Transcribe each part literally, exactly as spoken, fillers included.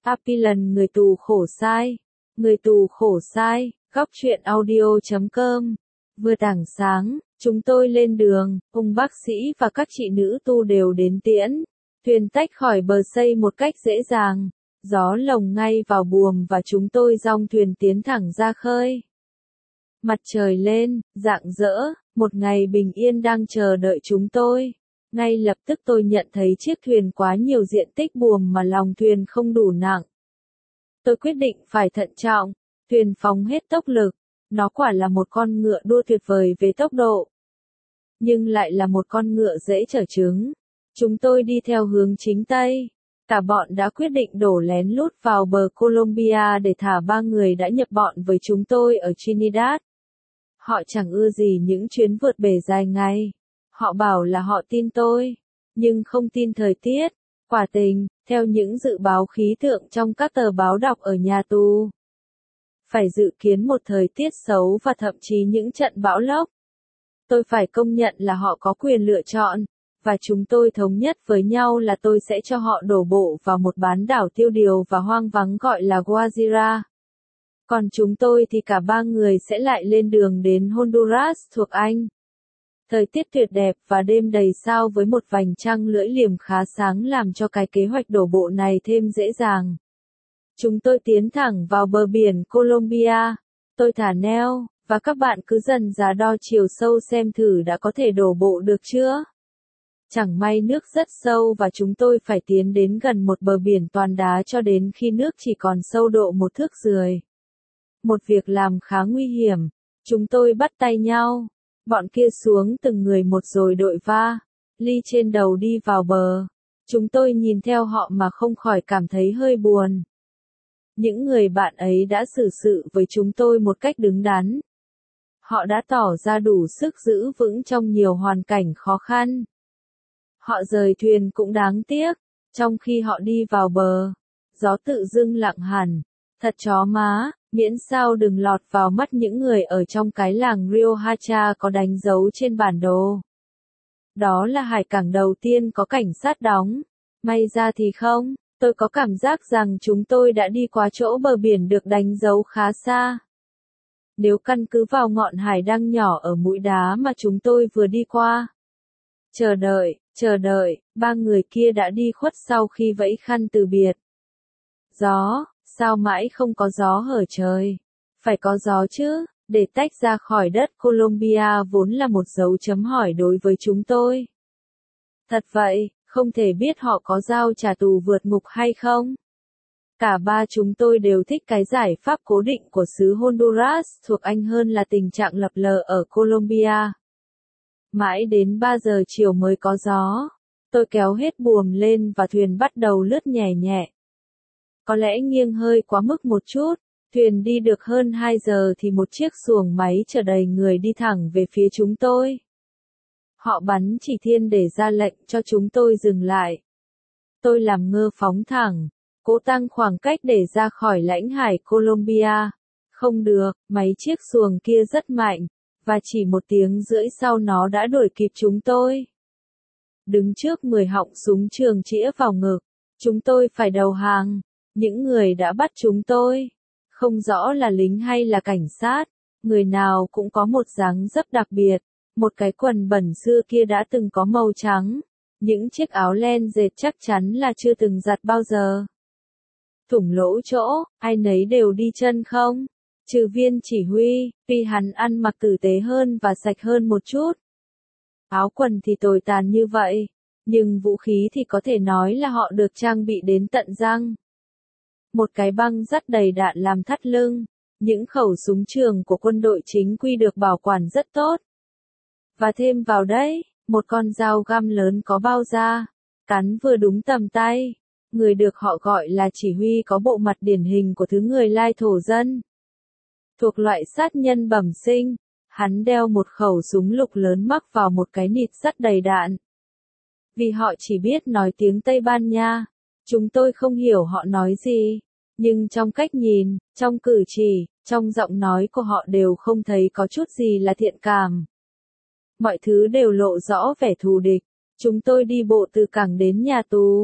Appilan người tù khổ sai. Người tù khổ sai, góc truyện audio chấm com. Vừa tảng sáng, chúng tôi lên đường, ông bác sĩ và các chị nữ tu đều đến tiễn. Thuyền tách khỏi bờ xây một cách dễ dàng. Gió lồng ngay vào buồm và chúng tôi dong thuyền tiến thẳng ra khơi. Mặt trời lên, rạng rỡ, một ngày bình yên đang chờ đợi chúng tôi. Ngay lập tức tôi nhận thấy chiếc thuyền quá nhiều diện tích buồm mà lòng thuyền không đủ nặng. Tôi quyết định phải thận trọng, thuyền phóng hết tốc lực. Nó quả là một con ngựa đua tuyệt vời về tốc độ. Nhưng lại là một con ngựa dễ trở trứng. Chúng tôi đi theo hướng chính Tây. Cả bọn đã quyết định đổ lén lút vào bờ Colombia để thả ba người đã nhập bọn với chúng tôi ở Trinidad. Họ chẳng ưa gì những chuyến vượt bể dài ngày. Họ bảo là họ tin tôi, nhưng không tin thời tiết. Quả tình, theo những dự báo khí tượng trong các tờ báo đọc ở nhà tù, phải dự kiến một thời tiết xấu và thậm chí những trận bão lốc. Tôi phải công nhận là họ có quyền lựa chọn, và chúng tôi thống nhất với nhau là tôi sẽ cho họ đổ bộ vào một bán đảo tiêu điều và hoang vắng gọi là Guajira. Còn chúng tôi thì cả ba người sẽ lại lên đường đến Honduras thuộc Anh. Thời tiết tuyệt đẹp và đêm đầy sao với một vành trăng lưỡi liềm khá sáng làm cho cái kế hoạch đổ bộ này thêm dễ dàng. Chúng tôi tiến thẳng vào bờ biển Colombia. Tôi thả neo, và các bạn cứ dần dà đo chiều sâu xem thử đã có thể đổ bộ được chưa. Chẳng may nước rất sâu và chúng tôi phải tiến đến gần một bờ biển toàn đá cho đến khi nước chỉ còn sâu độ một thước rưỡi. Một việc làm khá nguy hiểm. Chúng tôi bắt tay nhau. Bọn kia xuống từng người một rồi đội va, ly trên đầu đi vào bờ. Chúng tôi nhìn theo họ mà không khỏi cảm thấy hơi buồn. Những người bạn ấy đã xử sự với chúng tôi một cách đứng đắn. Họ đã tỏ ra đủ sức giữ vững trong nhiều hoàn cảnh khó khăn. Họ rời thuyền cũng đáng tiếc, trong khi họ đi vào bờ, gió tự dưng lặng hẳn. Thật chó má, miễn sao đừng lọt vào mắt những người ở trong cái làng Rio Hacha có đánh dấu trên bản đồ. Đó là hải cảng đầu tiên có cảnh sát đóng. May ra thì không, tôi có cảm giác rằng chúng tôi đã đi qua chỗ bờ biển được đánh dấu khá xa. Nếu căn cứ vào ngọn hải đăng nhỏ ở mũi đá mà chúng tôi vừa đi qua. Chờ đợi, chờ đợi, ba người kia đã đi khuất sau khi vẫy khăn từ biệt. Gió. Sao mãi không có gió hở trời? Phải có gió chứ, để tách ra khỏi đất Colombia vốn là một dấu chấm hỏi đối với chúng tôi. Thật vậy, không thể biết họ có giao trả tù vượt ngục hay không. Cả ba chúng tôi đều thích cái giải pháp cố định của xứ Honduras thuộc Anh hơn là tình trạng lập lờ ở Colombia. Mãi đến ba giờ chiều mới có gió. Tôi kéo hết buồm lên và thuyền bắt đầu lướt nhẹ nhẹ. Có lẽ nghiêng hơi quá mức một chút, thuyền đi được hơn hai giờ thì một chiếc xuồng máy chở đầy người đi thẳng về phía chúng tôi. Họ bắn chỉ thiên để ra lệnh cho chúng tôi dừng lại. Tôi làm ngơ phóng thẳng, cố tăng khoảng cách để ra khỏi lãnh hải Colombia. Không được, máy chiếc xuồng kia rất mạnh, và chỉ một tiếng rưỡi sau nó đã đuổi kịp chúng tôi. Đứng trước mười họng súng trường chĩa vào ngực, chúng tôi phải đầu hàng. Những người đã bắt chúng tôi, không rõ là lính hay là cảnh sát, người nào cũng có một dáng dấp đặc biệt, một cái quần bẩn xưa kia đã từng có màu trắng, những chiếc áo len dệt chắc chắn là chưa từng giặt bao giờ. Thủng lỗ chỗ, ai nấy đều đi chân không, trừ viên chỉ huy, vì hắn ăn mặc tử tế hơn và sạch hơn một chút. Áo quần thì tồi tàn như vậy, nhưng vũ khí thì có thể nói là họ được trang bị đến tận răng. Một cái băng dắt đầy đạn làm thắt lưng, những khẩu súng trường của quân đội chính quy được bảo quản rất tốt. Và thêm vào đấy, một con dao găm lớn có bao da, cắn vừa đúng tầm tay. Người được họ gọi là chỉ huy có bộ mặt điển hình của thứ người Lai thổ dân. Thuộc loại sát nhân bẩm sinh, hắn đeo một khẩu súng lục lớn mắc vào một cái nịt sắt đầy đạn. Vì họ chỉ biết nói tiếng Tây Ban Nha, chúng tôi không hiểu họ nói gì. Nhưng trong cách nhìn, trong cử chỉ, trong giọng nói của họ đều không thấy có chút gì là thiện cảm. Mọi thứ đều lộ rõ vẻ thù địch. Chúng tôi đi bộ từ cảng đến nhà tù.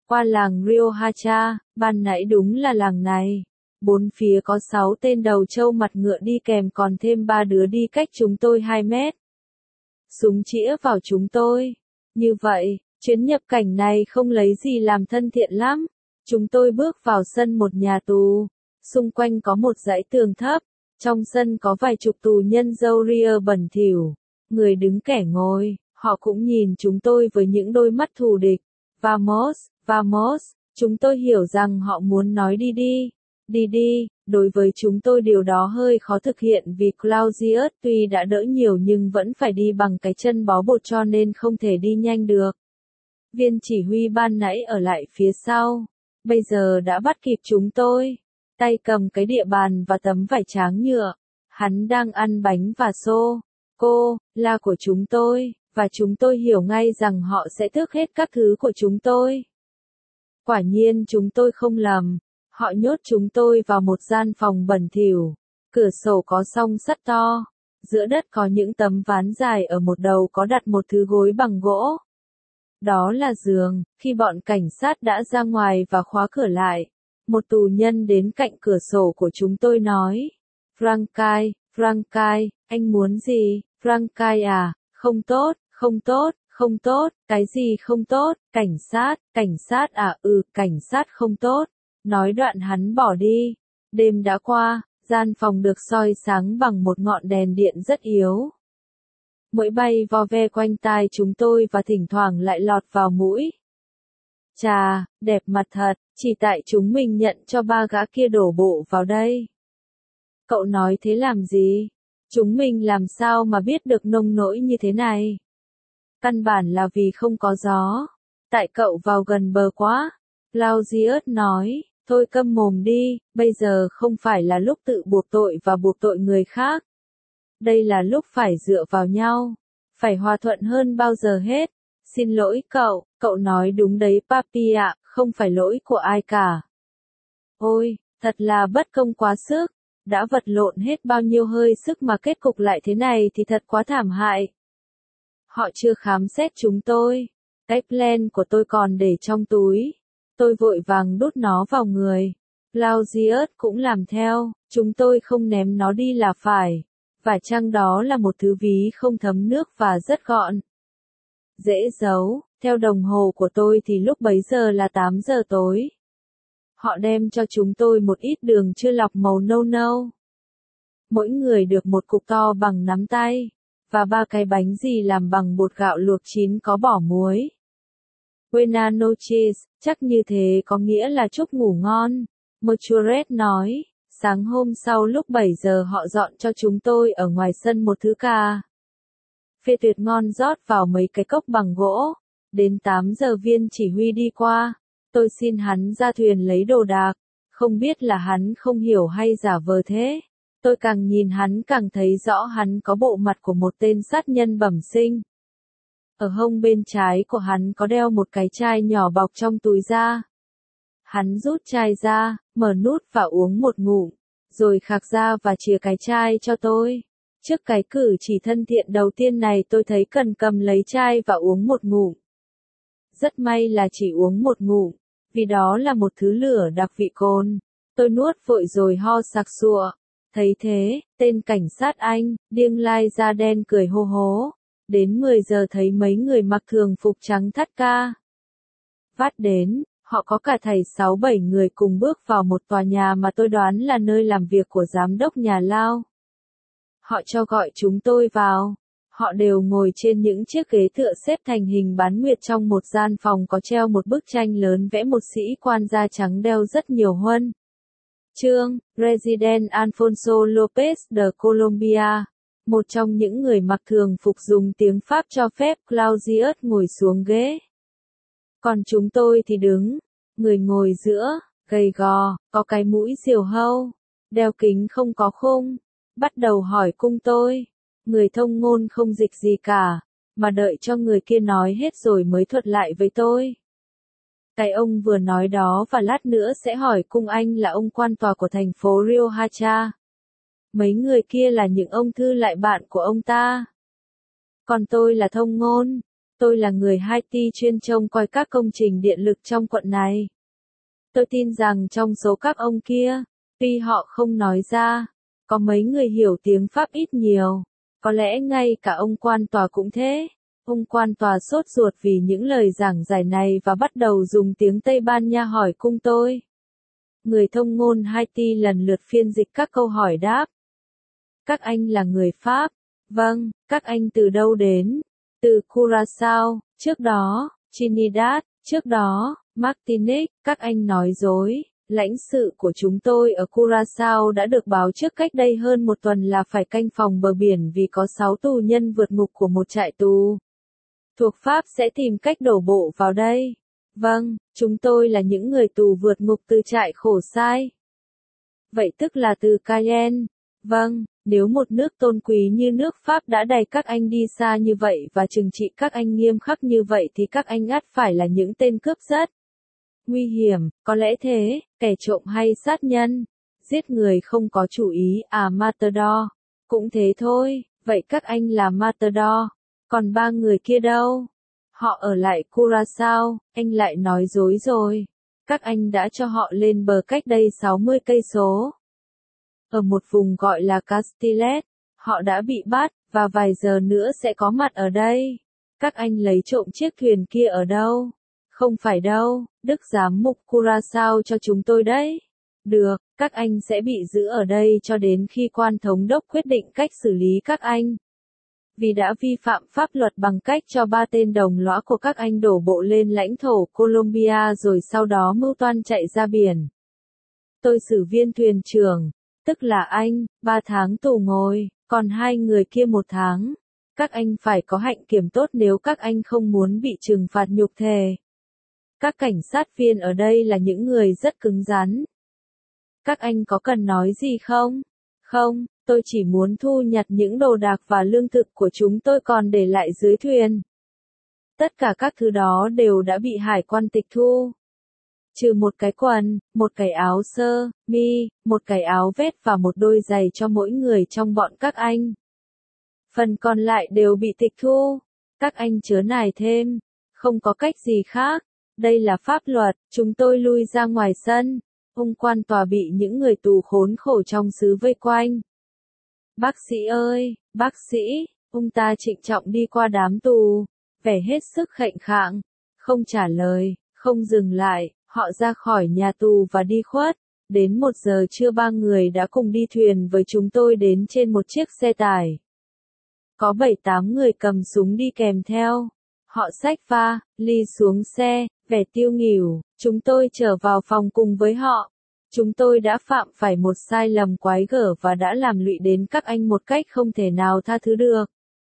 Qua làng Riohacha, ban nãy đúng là làng này. Bốn phía có sáu tên đầu trâu mặt ngựa đi kèm còn thêm ba đứa đi cách chúng tôi hai mét. Súng chĩa vào chúng tôi. Như vậy, chuyến nhập cảnh này không lấy gì làm thân thiện lắm. Chúng tôi bước vào sân một nhà tù. Xung quanh có một dãy tường thấp. Trong sân có vài chục tù nhân râu ria bẩn thỉu. Người đứng kẻ ngồi, họ cũng nhìn chúng tôi với những đôi mắt thù địch. Vamos, vamos, chúng tôi hiểu rằng họ muốn nói đi đi. Đi đi, đối với chúng tôi điều đó hơi khó thực hiện vì Claudius tuy đã đỡ nhiều nhưng vẫn phải đi bằng cái chân bó bột cho nên không thể đi nhanh được. Viên chỉ huy ban nãy ở lại phía sau, bây giờ đã bắt kịp chúng tôi, tay cầm cái địa bàn và tấm vải tráng nhựa. Hắn đang ăn bánh và xô, cô, la của chúng tôi, và chúng tôi hiểu ngay rằng họ sẽ tước hết các thứ của chúng tôi. Quả nhiên chúng tôi không lầm. Họ nhốt chúng tôi vào một gian phòng bẩn thỉu. Cửa sổ có song sắt to. Giữa đất có những tấm ván dài, ở một đầu có đặt một thứ gối bằng gỗ. Đó là giường. Khi bọn cảnh sát đã ra ngoài và khóa cửa lại, một tù nhân đến cạnh cửa sổ của chúng tôi nói. Frankai, Frankai, anh muốn gì? Frankai à, không tốt, không tốt, không tốt, cái gì không tốt? Cảnh sát, cảnh sát à, ừ, cảnh sát không tốt. Nói đoạn hắn bỏ đi. Đêm đã qua, gian phòng được soi sáng bằng một ngọn đèn điện rất yếu. Muỗi bay vo ve quanh tai chúng tôi và thỉnh thoảng lại lọt vào mũi. Chà, đẹp mặt thật, chỉ tại chúng mình nhận cho ba gã kia đổ bộ vào đây. Cậu nói thế làm gì? Chúng mình làm sao mà biết được nông nỗi như thế này? Căn bản là vì không có gió. Tại cậu vào gần bờ quá. Claudius nói. Thôi câm mồm đi, bây giờ không phải là lúc tự buộc tội và buộc tội người khác. Đây là lúc phải dựa vào nhau, phải hòa thuận hơn bao giờ hết. Xin lỗi cậu, cậu nói đúng đấy Papi ạ, không phải lỗi của ai cả. Ôi, thật là bất công quá sức, đã vật lộn hết bao nhiêu hơi sức mà kết cục lại thế này thì thật quá thảm hại. Họ chưa khám xét chúng tôi, cái plan của tôi còn để trong túi. Tôi vội vàng đút nó vào người. Claudius cũng làm theo, chúng tôi không ném nó đi là phải. Và chăng đó là một thứ ví không thấm nước và rất gọn. Dễ giấu, theo đồng hồ của tôi thì lúc bấy giờ là tám giờ tối. Họ đem cho chúng tôi một ít đường chưa lọc màu nâu nâu. Mỗi người được một cục to bằng nắm tay. Và ba cái bánh gì làm bằng bột gạo luộc chín có bỏ muối. Buenas noches, chắc như thế có nghĩa là chúc ngủ ngon. Merchuret nói, sáng hôm sau lúc bảy giờ họ dọn cho chúng tôi ở ngoài sân một thứ cà phê tuyệt ngon rót vào mấy cái cốc bằng gỗ. Đến tám giờ viên chỉ huy đi qua, tôi xin hắn ra thuyền lấy đồ đạc. Không biết là hắn không hiểu hay giả vờ thế. Tôi càng nhìn hắn càng thấy rõ hắn có bộ mặt của một tên sát nhân bẩm sinh. Ở hông bên trái của hắn có đeo một cái chai nhỏ bọc trong túi da. Hắn rút chai ra, mở nút và uống một ngụm, rồi khạc ra và chìa cái chai cho tôi. Trước cái cử chỉ thân thiện đầu tiên này tôi thấy cần cầm lấy chai và uống một ngụm. Rất may là chỉ uống một ngụm, vì đó là một thứ lửa đặc vị cồn. Tôi nuốt vội rồi ho sặc sụa. Thấy thế, tên cảnh sát Anh, điêng lai da đen cười hô hố. Đến mười giờ thấy mấy người mặc thường phục trắng thắt ca vắt đến, họ có cả thầy sáu bảy người cùng bước vào một tòa nhà mà tôi đoán là nơi làm việc của giám đốc nhà lao. Họ cho gọi chúng tôi vào. Họ đều ngồi trên những chiếc ghế tựa xếp thành hình bán nguyệt trong một gian phòng có treo một bức tranh lớn vẽ một sĩ quan da trắng đeo rất nhiều huân chương, President Alfonso López de Colombia. Một trong những người mặc thường phục dùng tiếng Pháp cho phép Claudius ngồi xuống ghế. Còn chúng tôi thì đứng, người ngồi giữa, gầy gò, có cái mũi diều hâu, đeo kính không có khung, bắt đầu hỏi cung tôi. Người thông ngôn không dịch gì cả, mà đợi cho người kia nói hết rồi mới thuật lại với tôi. Cái ông vừa nói đó và lát nữa sẽ hỏi cung anh là ông quan tòa của thành phố Riohacha. Mấy người kia là những ông thư lại bạn của ông ta. Còn tôi là thông ngôn. Tôi là người Haiti chuyên trông coi các công trình điện lực trong quận này. Tôi tin rằng trong số các ông kia, tuy họ không nói ra, có mấy người hiểu tiếng Pháp ít nhiều. Có lẽ ngay cả ông quan tòa cũng thế. Ông quan tòa sốt ruột vì những lời giảng giải này và bắt đầu dùng tiếng Tây Ban Nha hỏi cung tôi. Người thông ngôn Haiti lần lượt phiên dịch các câu hỏi đáp. Các anh là người Pháp. Vâng, các anh từ đâu đến? Từ Curaçao, trước đó, Trinidad, trước đó, Martinique, các anh nói dối. Lãnh sự của chúng tôi ở Curaçao đã được báo trước cách đây hơn một tuần là phải canh phòng bờ biển vì có sáu tù nhân vượt ngục của một trại tù thuộc Pháp sẽ tìm cách đổ bộ vào đây. Vâng, chúng tôi là những người tù vượt ngục từ trại khổ sai. Vậy tức là từ Cayenne. Vâng, nếu một nước tôn quý như nước Pháp đã đẩy các anh đi xa như vậy và trừng trị các anh nghiêm khắc như vậy thì các anh ắt phải là những tên cướp rất nguy hiểm, có lẽ thế, kẻ trộm hay sát nhân, giết người không có chủ ý, à matador. Cũng thế thôi, vậy các anh là matador, còn ba người kia đâu? Họ ở lại Curaçao, anh lại nói dối rồi. Các anh đã cho họ lên bờ cách đây sáu mươi cây số. Ở một vùng gọi là Castillettes, họ đã bị bắt, và vài giờ nữa sẽ có mặt ở đây. Các anh lấy trộm chiếc thuyền kia ở đâu? Không phải đâu, Đức giám mục Curaçao cho chúng tôi đấy. Được, các anh sẽ bị giữ ở đây cho đến khi quan thống đốc quyết định cách xử lý các anh. Vì đã vi phạm pháp luật bằng cách cho ba tên đồng lõa của các anh đổ bộ lên lãnh thổ Colombia rồi sau đó mưu toan chạy ra biển. Tôi xử viên thuyền trưởng, tức là anh, ba tháng tù ngồi, còn hai người kia một tháng. Các anh phải có hạnh kiểm tốt nếu các anh không muốn bị trừng phạt nhục thể. Các cảnh sát viên ở đây là những người rất cứng rắn. Các anh có cần nói gì không? Không, tôi chỉ muốn thu nhặt những đồ đạc và lương thực của chúng tôi còn để lại dưới thuyền. Tất cả các thứ đó đều đã bị hải quan tịch thu. Trừ một cái quần, một cái áo sơ, mi, một cái áo vest và một đôi giày cho mỗi người trong bọn các anh. Phần còn lại đều bị tịch thu. Các anh chớ nài thêm. Không có cách gì khác. Đây là pháp luật, chúng tôi lui ra ngoài sân. Ông quan tòa bị những người tù khốn khổ trong xứ vây quanh. Bác sĩ ơi, bác sĩ, ông ta trịnh trọng đi qua đám tù, vẻ hết sức khệnh khạng, không trả lời, không dừng lại, họ ra khỏi nhà tù và đi khuất. Đến một giờ trưa ba người đã cùng đi thuyền với chúng tôi đến trên một chiếc xe tải. Có bảy tám người cầm súng đi kèm theo. Họ xách va, ly xuống xe, vẻ tiêu nghỉu, chúng tôi trở vào phòng cùng với họ. Chúng tôi đã phạm phải một sai lầm quái gở và đã làm lụy đến các anh một cách không thể nào tha thứ được.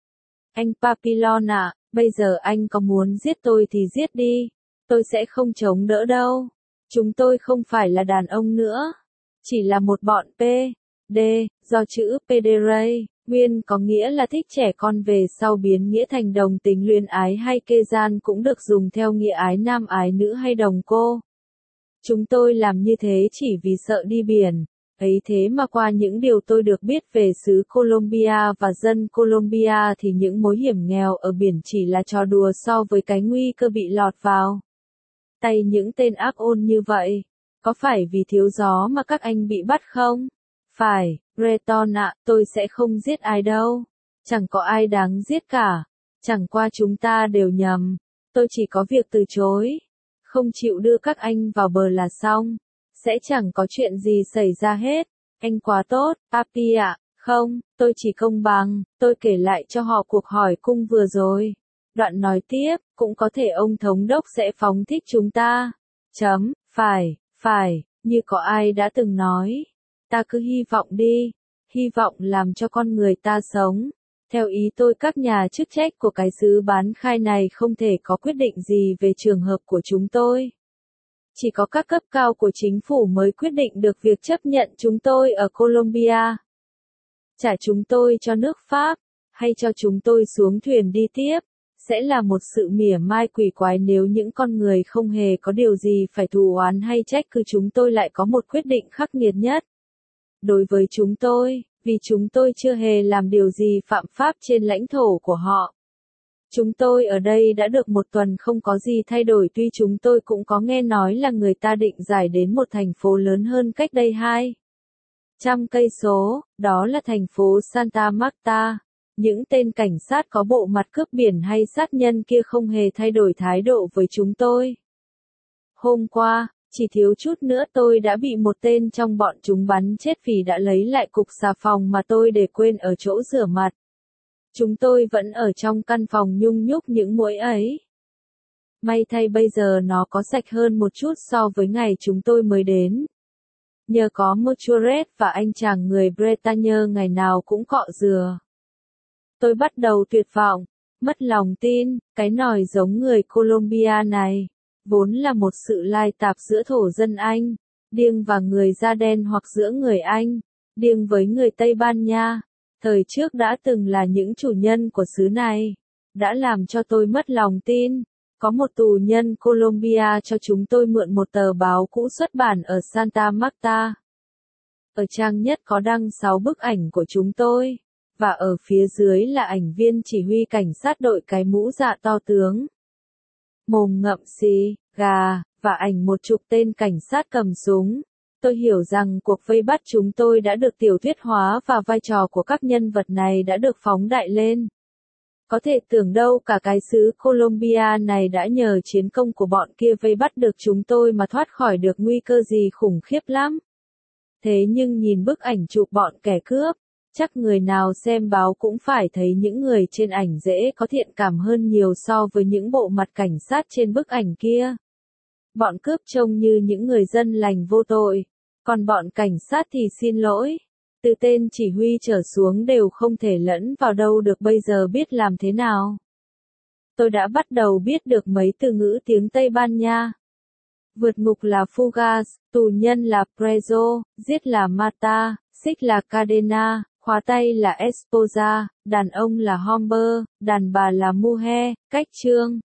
Anh Papillon ạ, bây giờ anh có muốn giết tôi thì giết đi. Tôi sẽ không chống đỡ đâu. Chúng tôi không phải là đàn ông nữa. Chỉ là một bọn P. D, do chữ Pederay, nguyên có nghĩa là thích trẻ con về sau biến nghĩa thành đồng tính luyến ái hay kê gian cũng được dùng theo nghĩa ái nam ái nữ hay đồng cô. Chúng tôi làm như thế chỉ vì sợ đi biển. Ấy thế mà qua những điều tôi được biết về xứ Colombia và dân Colombia thì những mối hiểm nghèo ở biển chỉ là trò đùa so với cái nguy cơ bị lọt vào tay những tên ác ôn như vậy. Có phải vì thiếu gió mà các anh bị bắt không? Phải, Breton ạ, tôi sẽ không giết ai đâu. Chẳng có ai đáng giết cả. Chẳng qua chúng ta đều nhầm. Tôi chỉ có việc từ chối. Không chịu đưa các anh vào bờ là xong. Sẽ chẳng có chuyện gì xảy ra hết. Anh quá tốt, Papi ạ. Không, tôi chỉ công bằng. Tôi kể lại cho họ cuộc hỏi cung vừa rồi. Đoạn nói tiếp, cũng có thể ông thống đốc sẽ phóng thích chúng ta. Chấm, phải, phải, như có ai đã từng nói. Ta cứ hy vọng đi. Hy vọng làm cho con người ta sống. Theo ý tôi các nhà chức trách của cái xứ bán khai này không thể có quyết định gì về trường hợp của chúng tôi. Chỉ có các cấp cao của chính phủ mới quyết định được việc chấp nhận chúng tôi ở Colombia. Trả chúng tôi cho nước Pháp, hay cho chúng tôi xuống thuyền đi tiếp, sẽ là một sự mỉa mai quỷ quái nếu những con người không hề có điều gì phải thù oán hay trách cứ chúng tôi lại có một quyết định khắc nghiệt nhất. Đối với chúng tôi, vì chúng tôi chưa hề làm điều gì phạm pháp trên lãnh thổ của họ. Chúng tôi ở đây đã được một tuần không có gì thay đổi, tuy chúng tôi cũng có nghe nói là người ta định giải đến một thành phố lớn hơn cách đây hai trăm cây số, đó là thành phố Santa Marta. Những tên cảnh sát có bộ mặt cướp biển hay sát nhân kia không hề thay đổi thái độ với chúng tôi. Hôm qua, chỉ thiếu chút nữa tôi đã bị một tên trong bọn chúng bắn chết vì đã lấy lại cục xà phòng mà tôi để quên ở chỗ rửa mặt. Chúng tôi vẫn ở trong căn phòng nhung nhúc những muỗi ấy. May thay bây giờ nó có sạch hơn một chút so với ngày chúng tôi mới đến. Nhờ có Mochuret và anh chàng người Bretagne ngày nào cũng cọ dừa. Tôi bắt đầu tuyệt vọng, mất lòng tin, cái nòi giống người Colombia này, vốn là một sự lai tạp giữa thổ dân Anh, điêng và người da đen hoặc giữa người Anh, điêng với người Tây Ban Nha, thời trước đã từng là những chủ nhân của xứ này, đã làm cho tôi mất lòng tin. Có một tù nhân Colombia cho chúng tôi mượn một tờ báo cũ xuất bản ở Santa Marta. Ở trang nhất có đăng sáu bức ảnh của chúng tôi, và ở phía dưới là ảnh viên chỉ huy cảnh sát đội cái mũ dạ to tướng. Mồm ngậm xì, gà, và ảnh một chục tên cảnh sát cầm súng. Tôi hiểu rằng cuộc vây bắt chúng tôi đã được tiểu thuyết hóa và vai trò của các nhân vật này đã được phóng đại lên. Có thể tưởng đâu cả cái xứ Colombia này đã nhờ chiến công của bọn kia vây bắt được chúng tôi mà thoát khỏi được nguy cơ gì khủng khiếp lắm. Thế nhưng nhìn bức ảnh chụp bọn kẻ cướp, chắc người nào xem báo cũng phải thấy những người trên ảnh dễ có thiện cảm hơn nhiều so với những bộ mặt cảnh sát trên bức ảnh kia. Bọn cướp trông như những người dân lành vô tội, còn bọn cảnh sát thì xin lỗi. Từ tên chỉ huy trở xuống đều không thể lẫn vào đâu được, bây giờ biết làm thế nào. Tôi đã bắt đầu biết được mấy từ ngữ tiếng Tây Ban Nha. Vượt ngục là fugas, tù nhân là preso, giết là mata, xích là cadena, khóa tay là esposa, đàn ông là hombre, đàn bà là mujer, cách chương.